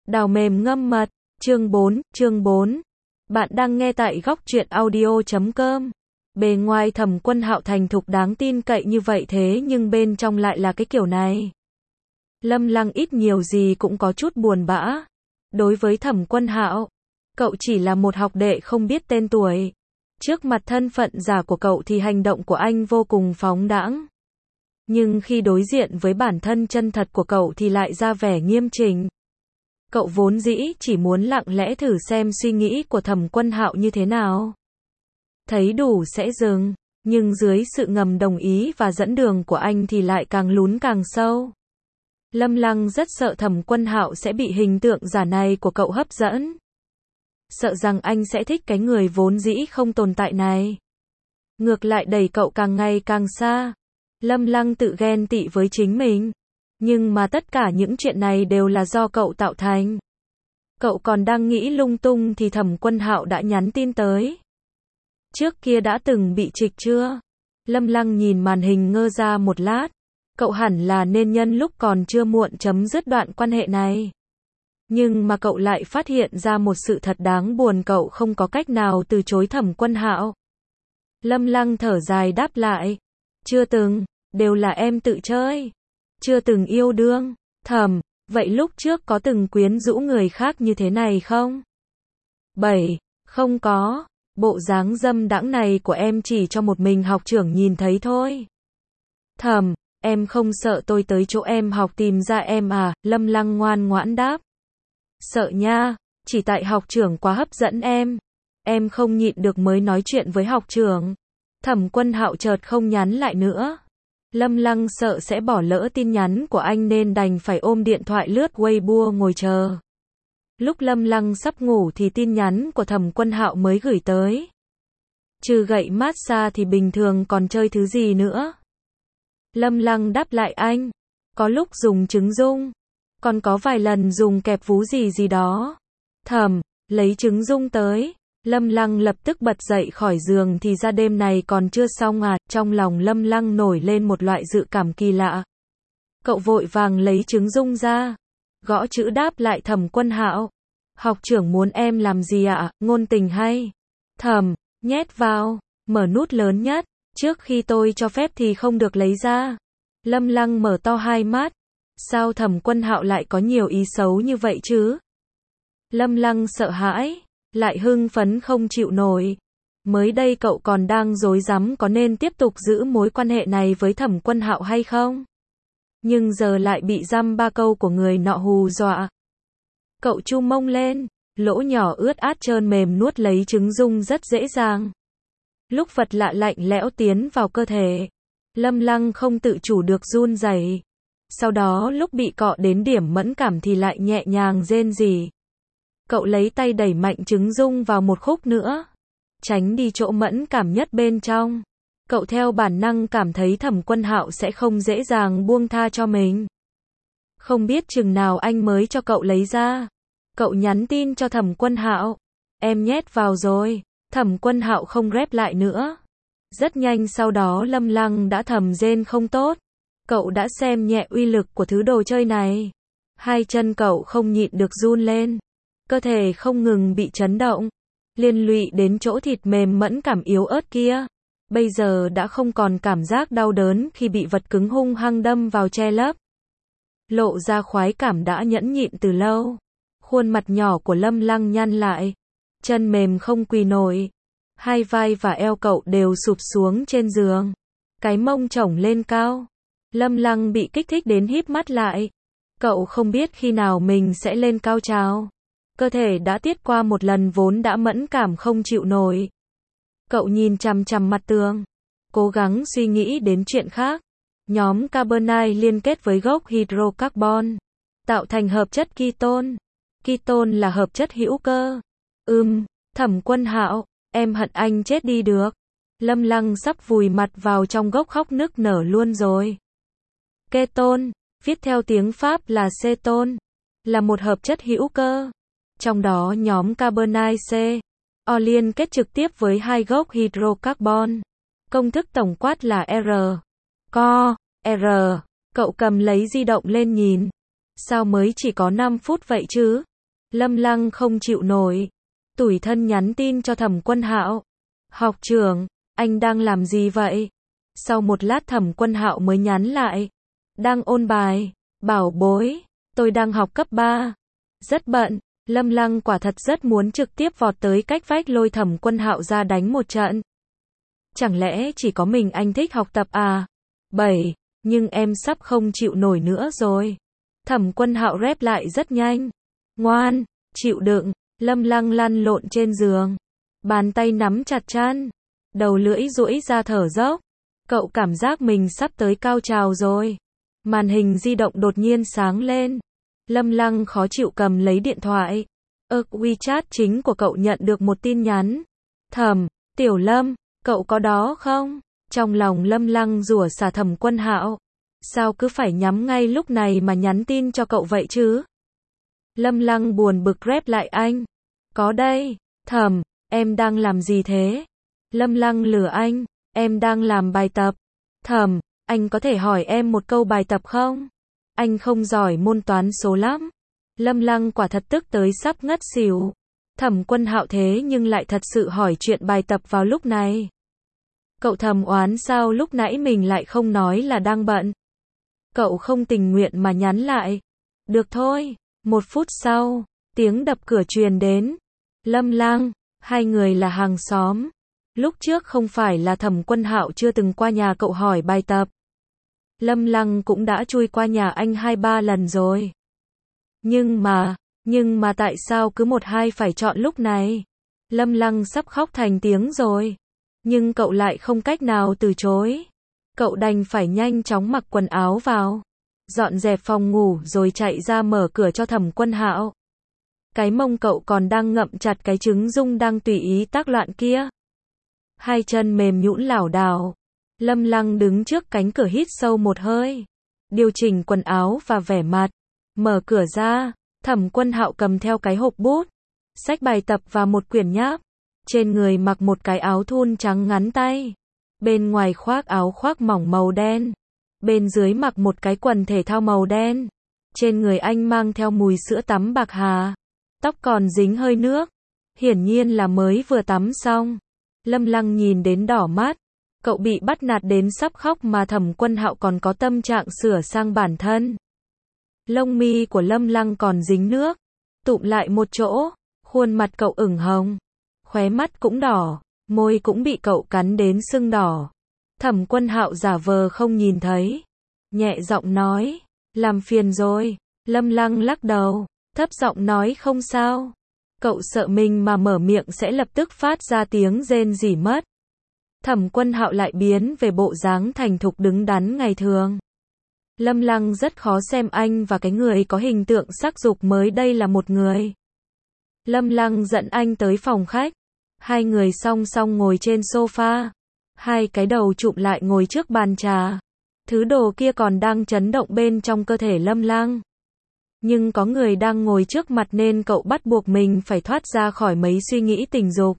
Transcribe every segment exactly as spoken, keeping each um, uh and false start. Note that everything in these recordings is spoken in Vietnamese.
Đào mềm ngâm mật, chương bốn, chương bốn. Bạn đang nghe tại góc truyện audio chấm com. Bề ngoài Thẩm Quân Hạo thành thục đáng tin cậy như vậy thế nhưng bên trong lại là cái kiểu này. Lâm Lăng ít nhiều gì cũng có chút buồn bã. Đối với Thẩm Quân Hạo, cậu chỉ là một học đệ không biết tên tuổi. Trước mặt thân phận giả của cậu thì hành động của anh vô cùng phóng đãng. Nhưng khi đối diện với bản thân chân thật của cậu thì lại ra vẻ nghiêm chỉnh. Cậu vốn dĩ chỉ muốn lặng lẽ thử xem suy nghĩ của Thẩm Quân Hạo như thế nào. Thấy đủ sẽ dừng, nhưng dưới sự ngầm đồng ý và dẫn đường của anh thì lại càng lún càng sâu. Lâm Lăng rất sợ Thẩm Quân Hạo sẽ bị hình tượng giả này của cậu hấp dẫn. Sợ rằng anh sẽ thích cái người vốn dĩ không tồn tại này. Ngược lại đẩy cậu càng ngày càng xa. Lâm Lăng tự ghen tị với chính mình. Nhưng mà tất cả những chuyện này đều là do cậu tạo thành. Cậu còn đang nghĩ lung tung thì Thẩm Quân Hạo đã nhắn tin tới. Trước kia đã từng bị trịch chưa? Lâm Lăng nhìn màn hình ngơ ra một lát. Cậu hẳn là nên nhân lúc còn chưa muộn chấm dứt đoạn quan hệ này. Nhưng mà cậu lại phát hiện ra một sự thật đáng buồn, cậu không có cách nào từ chối Thẩm Quân Hạo. Lâm Lăng thở dài đáp lại. Chưa từng, đều là em tự chơi. Chưa từng yêu đương. Thẩm, vậy lúc trước có từng quyến rũ người khác như thế này không? bảy. Không có. Bộ dáng dâm đãng này của em chỉ cho một mình học trưởng nhìn thấy thôi. Thẩm, em không sợ tôi tới chỗ em học tìm ra em à? Lâm Lăng ngoan ngoãn đáp. Sợ nha, chỉ tại học trưởng quá hấp dẫn em. Em không nhịn được mới nói chuyện với học trưởng. Thẩm Quân Hạo chợt không nhắn lại nữa. Lâm Lăng sợ sẽ bỏ lỡ tin nhắn của anh nên đành phải ôm điện thoại lướt Weibo ngồi chờ. Lúc Lâm Lăng sắp ngủ thì tin nhắn của Thẩm Quân Hạo mới gửi tới. Trừ gậy massage thì bình thường còn chơi thứ gì nữa? Lâm Lăng đáp lại anh. Có lúc dùng trứng dung. Còn có vài lần dùng kẹp vú gì gì đó. Thẩm, lấy trứng dung tới. Lâm Lăng lập tức bật dậy khỏi giường thì ra đêm này còn chưa xong à, trong lòng Lâm Lăng nổi lên một loại dự cảm kỳ lạ. Cậu vội vàng lấy trứng dung ra, gõ chữ đáp lại Thẩm Quân Hạo. Học trưởng muốn em làm gì ạ? Ngôn tình hay? Thẩm, nhét vào, mở nút lớn nhất, trước khi tôi cho phép thì không được lấy ra. Lâm Lăng mở to hai mắt, sao Thẩm Quân Hạo lại có nhiều ý xấu như vậy chứ? Lâm Lăng sợ hãi. Lại hưng phấn không chịu nổi. Mới đây cậu còn đang rối rắm có nên tiếp tục giữ mối quan hệ này với Thẩm Quân Hạo hay không. Nhưng giờ lại bị dăm ba câu của người nọ hù dọa. Cậu chu mông lên, lỗ nhỏ ướt át trơn mềm nuốt lấy trứng dung rất dễ dàng. Lúc vật lạ lạnh lẽo tiến vào cơ thể, Lâm Lăng không tự chủ được run rẩy. Sau đó lúc bị cọ đến điểm mẫn cảm thì lại nhẹ nhàng rên rỉ. Cậu lấy tay đẩy mạnh trứng dung vào một khúc nữa, tránh đi chỗ mẫn cảm nhất bên trong. Cậu theo bản năng cảm thấy Thẩm Quân Hạo sẽ không dễ dàng buông tha cho mình. Không biết chừng nào anh mới cho cậu lấy ra. Cậu nhắn tin cho Thẩm Quân Hạo. Em nhét vào rồi. Thẩm Quân Hạo không rep lại nữa. Rất nhanh sau đó Lâm Lăng đã thầm rên không tốt. Cậu đã xem nhẹ uy lực của thứ đồ chơi này. Hai chân cậu không nhịn được run lên. Cơ thể không ngừng bị chấn động, liên lụy đến chỗ thịt mềm mẫn cảm yếu ớt kia. Bây giờ đã không còn cảm giác đau đớn khi bị vật cứng hung hăng đâm vào che lấp. Lộ ra khoái cảm đã nhẫn nhịn từ lâu. Khuôn mặt nhỏ của Lâm Lăng nhăn lại. Chân mềm không quỳ nổi. Hai vai và eo cậu đều sụp xuống trên giường. Cái mông chổng lên cao. Lâm Lăng bị kích thích đến híp mắt lại. Cậu không biết khi nào mình sẽ lên cao trào. Cơ thể đã tiết qua một lần vốn đã mẫn cảm không chịu nổi. Cậu nhìn chằm chằm mặt tường, cố gắng suy nghĩ đến chuyện khác. Nhóm carbonate liên kết với gốc hydrocarbon, tạo thành hợp chất ketone. Ketone là hợp chất hữu cơ. Ừm, Thẩm Quân Hạo, em hận anh chết đi được. Lâm Lăng sắp vùi mặt vào trong gốc khóc nức nở luôn rồi. Ketone, viết theo tiếng Pháp là cetone, là một hợp chất hữu cơ. Trong đó nhóm carbonate C, O liên kết trực tiếp với hai gốc hydrocarbon. Công thức tổng quát là R. Co, R. Cậu cầm lấy di động lên nhìn. Sao mới chỉ có năm phút vậy chứ? Lâm Lăng không chịu nổi, tủi thân nhắn tin cho Thẩm Quân Hạo. Học trưởng, anh đang làm gì vậy? Sau một lát Thẩm Quân Hạo mới nhắn lại. Đang ôn bài, bảo bối, tôi đang học cấp ba. Rất bận. Lâm Lăng quả thật rất muốn trực tiếp vọt tới cách vách lôi Thẩm Quân Hạo ra đánh một trận. Chẳng lẽ chỉ có mình anh thích học tập à? bảy. Nhưng em sắp không chịu nổi nữa rồi. Thẩm Quân Hạo rep lại rất nhanh. Ngoan, chịu đựng. Lâm Lăng lăn lộn trên giường. Bàn tay nắm chặt chăn. Đầu lưỡi duỗi ra thở dốc. Cậu cảm giác mình sắp tới cao trào rồi. Màn hình di động đột nhiên sáng lên. Lâm Lăng khó chịu cầm lấy điện thoại. Ơ, WeChat chính của cậu nhận được một tin nhắn. Thẩm, Tiểu Lâm, cậu có đó không? Trong lòng Lâm Lăng rủa xả Thẩm Quân Hạo. Sao cứ phải nhắm ngay lúc này mà nhắn tin cho cậu vậy chứ? Lâm Lăng buồn bực rep lại anh. Có đây. Thẩm, em đang làm gì thế? Lâm Lăng lừa anh. Em đang làm bài tập. Thẩm, anh có thể hỏi em một câu bài tập không? Anh không giỏi môn toán số lắm. Lâm Lăng quả thật tức tới sắp ngất xỉu. Thẩm Quân Hạo thế nhưng lại thật sự hỏi chuyện bài tập vào lúc này. Cậu thầm oán sao lúc nãy mình lại không nói là đang bận. Cậu không tình nguyện mà nhắn lại. Được thôi. Một phút sau, tiếng đập cửa truyền đến. Lâm Lăng, hai người là hàng xóm. Lúc trước không phải là Thẩm Quân Hạo chưa từng qua nhà cậu hỏi bài tập. Lâm Lăng cũng đã chui qua nhà anh hai ba lần rồi. Nhưng mà, nhưng mà tại sao cứ một hai phải chọn lúc này? Lâm Lăng sắp khóc thành tiếng rồi. Nhưng cậu lại không cách nào từ chối. Cậu đành phải nhanh chóng mặc quần áo vào. Dọn dẹp phòng ngủ rồi chạy ra mở cửa cho Thẩm Quân Hạo. Cái mông cậu còn đang ngậm chặt cái trứng dung đang tùy ý tác loạn kia. Hai chân mềm nhũn lảo đảo. Lâm Lăng đứng trước cánh cửa hít sâu một hơi. Điều chỉnh quần áo và vẻ mặt. Mở cửa ra, Thẩm Quân Hạo cầm theo cái hộp bút, sách bài tập và một quyển nháp. Trên người mặc một cái áo thun trắng ngắn tay. Bên ngoài khoác áo khoác mỏng màu đen. Bên dưới mặc một cái quần thể thao màu đen. Trên người anh mang theo mùi sữa tắm bạc hà. Tóc còn dính hơi nước. Hiển nhiên là mới vừa tắm xong. Lâm Lăng nhìn đến đỏ mắt. Cậu bị bắt nạt đến sắp khóc mà Thẩm Quân Hạo còn có tâm trạng sửa sang bản thân. Lông mi của Lâm Lăng còn dính nước. Tụm lại một chỗ. Khuôn mặt cậu ửng hồng. Khóe mắt cũng đỏ. Môi cũng bị cậu cắn đến sưng đỏ. Thẩm Quân Hạo giả vờ không nhìn thấy. Nhẹ giọng nói. Làm phiền rồi. Lâm Lăng lắc đầu. Thấp giọng nói không sao. Cậu sợ mình mà mở miệng sẽ lập tức phát ra tiếng rên rỉ mất. Thẩm Quân Hạo lại biến về bộ dáng thành thục đứng đắn ngày thường. Lâm Lăng rất khó xem anh và cái người có hình tượng sắc dục mới đây là một người. Lâm Lăng dẫn anh tới phòng khách. Hai người song song ngồi trên sofa. Hai cái đầu chụm lại ngồi trước bàn trà. Thứ đồ kia còn đang chấn động bên trong cơ thể Lâm Lăng. Nhưng có người đang ngồi trước mặt nên cậu bắt buộc mình phải thoát ra khỏi mấy suy nghĩ tình dục.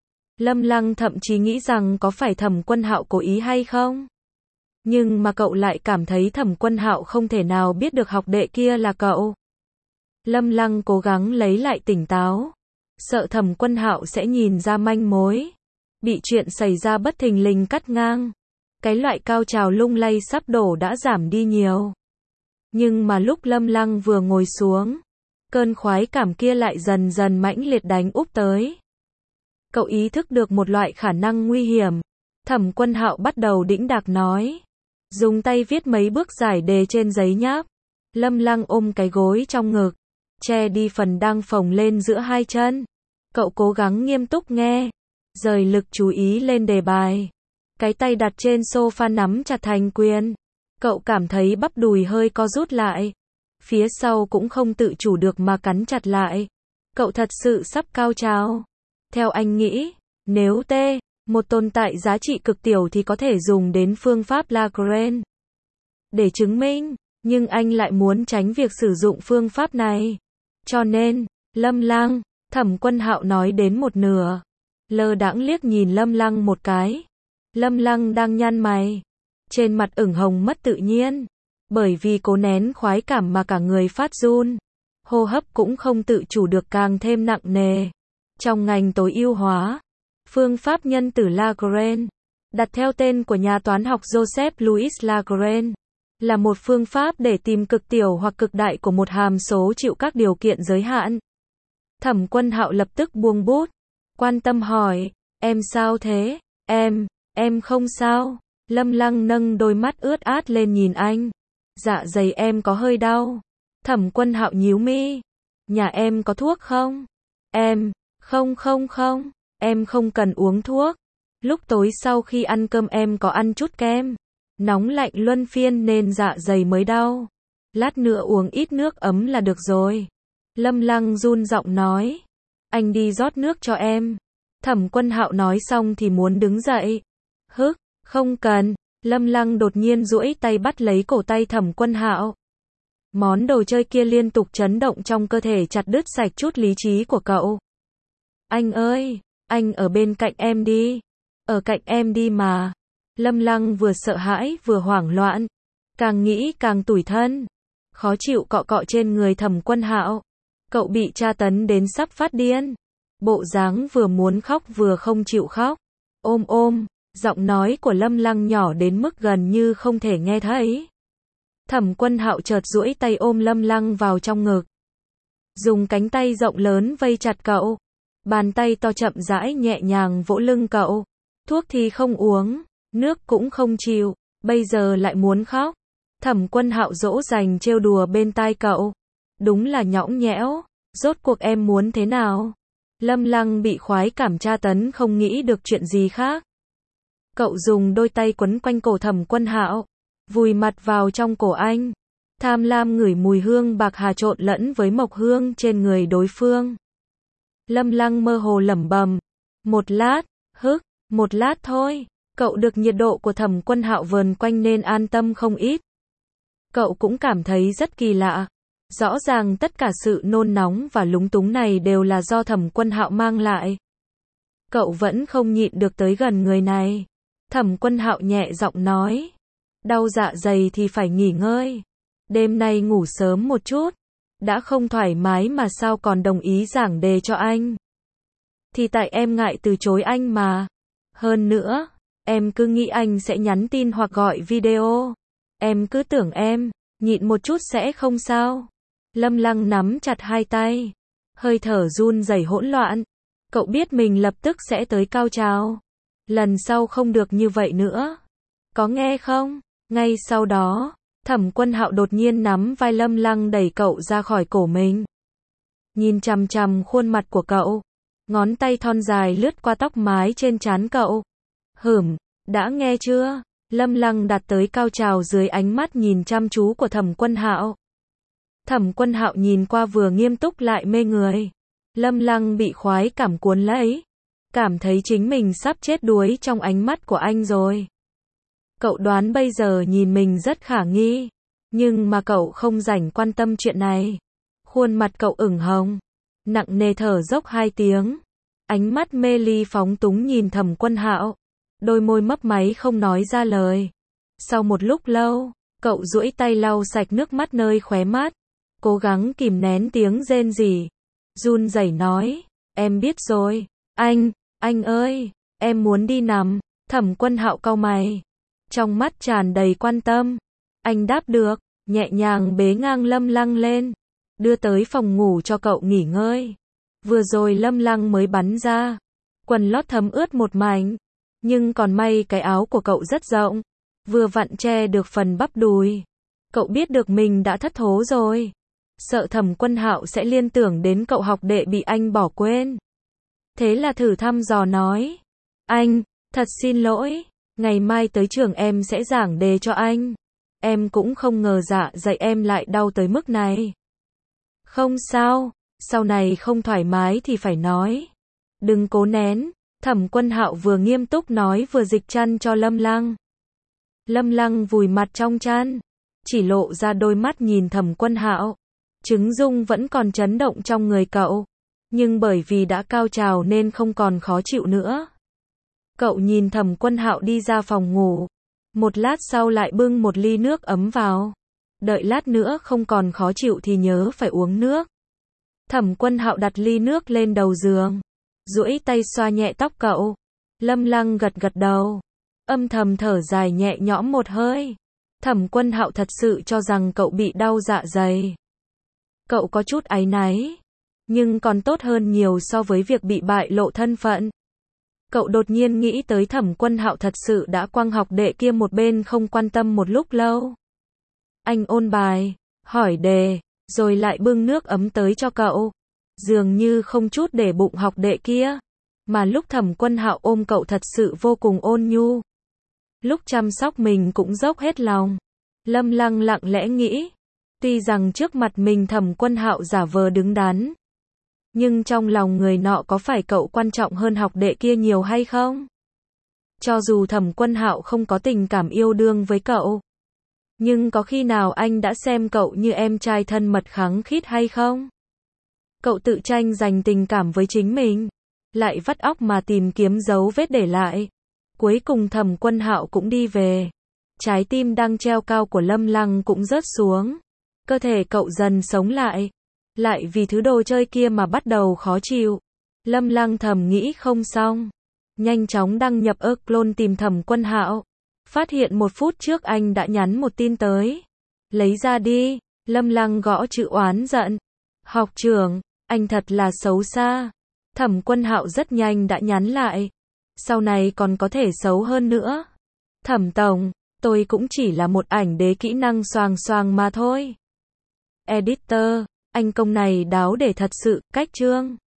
Lâm Lăng thậm chí nghĩ rằng có phải Thẩm Quân Hạo cố ý hay không. Nhưng mà cậu lại cảm thấy Thẩm Quân Hạo không thể nào biết được học đệ kia là cậu. Lâm Lăng cố gắng lấy lại tỉnh táo. Sợ Thẩm Quân Hạo sẽ nhìn ra manh mối. Bị chuyện xảy ra bất thình lình cắt ngang. Cái loại cao trào lung lay sắp đổ đã giảm đi nhiều. Nhưng mà lúc Lâm Lăng vừa ngồi xuống, cơn khoái cảm kia lại dần dần mãnh liệt đánh úp tới. Cậu ý thức được một loại khả năng nguy hiểm. Thẩm Quân Hạo bắt đầu đĩnh đạc nói. Dùng tay viết mấy bước giải đề trên giấy nháp. Lâm Lăng ôm cái gối trong ngực. Che đi phần đang phồng lên giữa hai chân. Cậu cố gắng nghiêm túc nghe. Rời lực chú ý lên đề bài. Cái tay đặt trên sofa nắm chặt thành quyền. Cậu cảm thấy bắp đùi hơi co rút lại. Phía sau cũng không tự chủ được mà cắn chặt lại. Cậu thật sự sắp cao trào. Theo anh nghĩ, nếu T, một tồn tại giá trị cực tiểu thì có thể dùng đến phương pháp Lagrange để chứng minh, nhưng anh lại muốn tránh việc sử dụng phương pháp này. Cho nên, Lâm Lăng, Thẩm Quân Hạo nói đến một nửa, lơ đãng liếc nhìn Lâm Lăng một cái. Lâm Lăng đang nhăn mày, trên mặt ửng hồng mất tự nhiên, bởi vì cố nén khoái cảm mà cả người phát run. hô hấp cũng không tự chủ được càng thêm nặng nề. Trong ngành tối ưu hóa, phương pháp nhân tử Lagrange, đặt theo tên của nhà toán học Joseph Louis Lagrange, là một phương pháp để tìm cực tiểu hoặc cực đại của một hàm số chịu các điều kiện giới hạn. Thẩm Quân Hạo lập tức buông bút, quan tâm hỏi, em sao thế? Em, em không sao. Lâm Lăng nâng đôi mắt ướt át lên nhìn anh. Dạ dày em có hơi đau. Thẩm Quân Hạo nhíu mi. Nhà em có thuốc không? Em, không không không, em không cần uống thuốc. Lúc tối sau khi ăn cơm em có ăn chút kem. Nóng lạnh luân phiên nên dạ dày mới đau. Lát nữa uống ít nước ấm là được rồi. Lâm Lăng run giọng nói. Anh đi rót nước cho em. Thẩm Quân Hạo nói xong thì muốn đứng dậy. Hức, không cần. Lâm Lăng đột nhiên duỗi tay bắt lấy cổ tay Thẩm Quân Hạo. Món đồ chơi kia liên tục chấn động trong cơ thể chặt đứt sạch chút lý trí của cậu. Anh ơi, anh ở bên cạnh em đi. Ở cạnh em đi mà. Lâm Lăng vừa sợ hãi vừa hoảng loạn. Càng nghĩ càng tủi thân. Khó chịu cọ cọ trên người Thẩm Quân Hạo. Cậu bị tra tấn đến sắp phát điên. Bộ dáng vừa muốn khóc vừa không chịu khóc. Ôm ôm, giọng nói của Lâm Lăng nhỏ đến mức gần như không thể nghe thấy. Thẩm Quân Hạo chợt duỗi tay ôm Lâm Lăng vào trong ngực. Dùng cánh tay rộng lớn vây chặt cậu. Bàn tay to chậm rãi nhẹ nhàng vỗ lưng cậu. Thuốc thì không uống, nước cũng không chịu, bây giờ lại muốn khóc. Thẩm Quân Hạo dỗ dành trêu đùa bên tai cậu. Đúng là nhõng nhẽo, rốt cuộc em muốn thế nào? Lâm Lăng bị khoái cảm tra tấn không nghĩ được chuyện gì khác. Cậu dùng đôi tay quấn quanh cổ Thẩm Quân Hạo, vùi mặt vào trong cổ anh, tham lam ngửi mùi hương bạc hà trộn lẫn với mộc hương trên người đối phương. Lâm Lăng mơ hồ lẩm bẩm, một lát, hức, một lát thôi. Cậu được nhiệt độ của Thẩm Quân Hạo vờn quanh nên an tâm không ít. Cậu cũng cảm thấy rất kỳ lạ. Rõ ràng tất cả sự nôn nóng và lúng túng này đều là do Thẩm Quân Hạo mang lại. Cậu vẫn không nhịn được tới gần người này. Thẩm Quân Hạo nhẹ giọng nói. Đau dạ dày thì phải nghỉ ngơi. Đêm nay ngủ sớm một chút. Đã không thoải mái mà sao còn đồng ý giảng đề cho anh. Thì tại em ngại từ chối anh mà. Hơn nữa, em cứ nghĩ anh sẽ nhắn tin hoặc gọi video. Em cứ tưởng em, nhịn một chút sẽ không sao. Lâm Lăng nắm chặt hai tay. Hơi thở run rẩy hỗn loạn. Cậu biết mình lập tức sẽ tới cao trào. Lần sau không được như vậy nữa. Có nghe không? Ngay sau đó, Thẩm Quân Hạo đột nhiên nắm vai Lâm Lăng đẩy cậu ra khỏi cổ mình. Nhìn chằm chằm khuôn mặt của cậu. Ngón tay thon dài lướt qua tóc mái trên trán cậu. Hửm, đã nghe chưa? Lâm Lăng đạt tới cao trào dưới ánh mắt nhìn chăm chú của Thẩm Quân Hạo. Thẩm Quân Hạo nhìn qua vừa nghiêm túc lại mê người. Lâm Lăng bị khoái cảm cuốn lấy. Cảm thấy chính mình sắp chết đuối trong ánh mắt của anh rồi. Cậu đoán bây giờ nhìn mình rất khả nghi. Nhưng mà cậu không rảnh quan tâm chuyện này. Khuôn mặt cậu ửng hồng. Nặng nề thở dốc hai tiếng. Ánh mắt mê ly phóng túng nhìn Thẩm Quân Hạo. Đôi môi mấp máy không nói ra lời. Sau một lúc lâu, cậu duỗi tay lau sạch nước mắt nơi khóe mắt. Cố gắng kìm nén tiếng rên rỉ. Run rẩy nói, em biết rồi. Anh, anh ơi, em muốn đi nằm. Thẩm Quân Hạo cau mày. Trong mắt tràn đầy quan tâm. Anh đáp được, nhẹ nhàng bế ngang Lâm Lăng lên. Đưa tới phòng ngủ cho cậu nghỉ ngơi. Vừa rồi Lâm Lăng mới bắn ra. Quần lót thấm ướt một mảnh. Nhưng còn may cái áo của cậu rất rộng. Vừa vặn che được phần bắp đùi. Cậu biết được mình đã thất thố rồi. Sợ Thẩm Quân Hạo sẽ liên tưởng đến cậu học đệ bị anh bỏ quên. Thế là thử thăm dò nói. Anh, thật xin lỗi. Ngày mai tới trường em sẽ giảng đề cho anh. Em cũng không ngờ dạ dày em lại đau tới mức này. Không sao, sau này không thoải mái thì phải nói. Đừng cố nén. Thẩm Quân Hạo vừa nghiêm túc nói vừa dịch chăn cho Lâm Lăng. Lâm Lăng vùi mặt trong chăn, chỉ lộ ra đôi mắt nhìn Thẩm Quân Hạo. Trứng dung vẫn còn chấn động trong người cậu, nhưng bởi vì đã cao trào nên không còn khó chịu nữa. Cậu nhìn Thẩm Quân Hạo đi ra phòng ngủ, một lát sau lại bưng một ly nước ấm vào. Đợi lát nữa không còn khó chịu thì nhớ phải uống nước. Thẩm Quân Hạo đặt ly nước lên đầu giường, duỗi tay xoa nhẹ tóc cậu. Lâm Lăng gật gật đầu, âm thầm thở dài nhẹ nhõm một hơi. Thẩm Quân Hạo thật sự cho rằng cậu bị đau dạ dày. Cậu có chút áy náy, nhưng còn tốt hơn nhiều so với việc bị bại lộ thân phận. Cậu đột nhiên nghĩ tới Thẩm Quân Hạo thật sự đã quăng học đệ kia một bên không quan tâm một lúc lâu. Anh ôn bài, hỏi đề, rồi lại bưng nước ấm tới cho cậu. Dường như không chút để bụng học đệ kia, mà lúc Thẩm Quân Hạo ôm cậu thật sự vô cùng ôn nhu. Lúc chăm sóc mình cũng dốc hết lòng. Lâm Lăng lặng lẽ nghĩ, tuy rằng trước mặt mình Thẩm Quân Hạo giả vờ đứng đắn, nhưng trong lòng người nọ có phải cậu quan trọng hơn học đệ kia nhiều hay không? Cho dù Thẩm Quân Hạo không có tình cảm yêu đương với cậu, nhưng có khi nào anh đã xem cậu như em trai thân mật khăng khít hay không? Cậu tự tranh giành tình cảm với chính mình, lại vắt óc mà tìm kiếm dấu vết để lại. Cuối cùng Thẩm Quân Hạo cũng đi về. Trái tim đang treo cao của Lâm Lăng cũng rớt xuống. Cơ thể cậu dần sống lại. Lại vì thứ đồ chơi kia mà bắt đầu khó chịu. Lâm Lăng thầm nghĩ không xong. Nhanh chóng đăng nhập ơ clone tìm Thẩm Quân Hạo. Phát hiện một phút trước anh đã nhắn một tin tới. Lấy ra đi. Lâm Lăng gõ chữ oán giận. Học trưởng, anh thật là xấu xa. Thẩm Quân Hạo rất nhanh đã nhắn lại. Sau này còn có thể xấu hơn nữa. Thẩm tổng, tôi cũng chỉ là một ảnh đế kỹ năng xoàng xoàng mà thôi. Editor, anh công này đáo để thật sự, cách chương.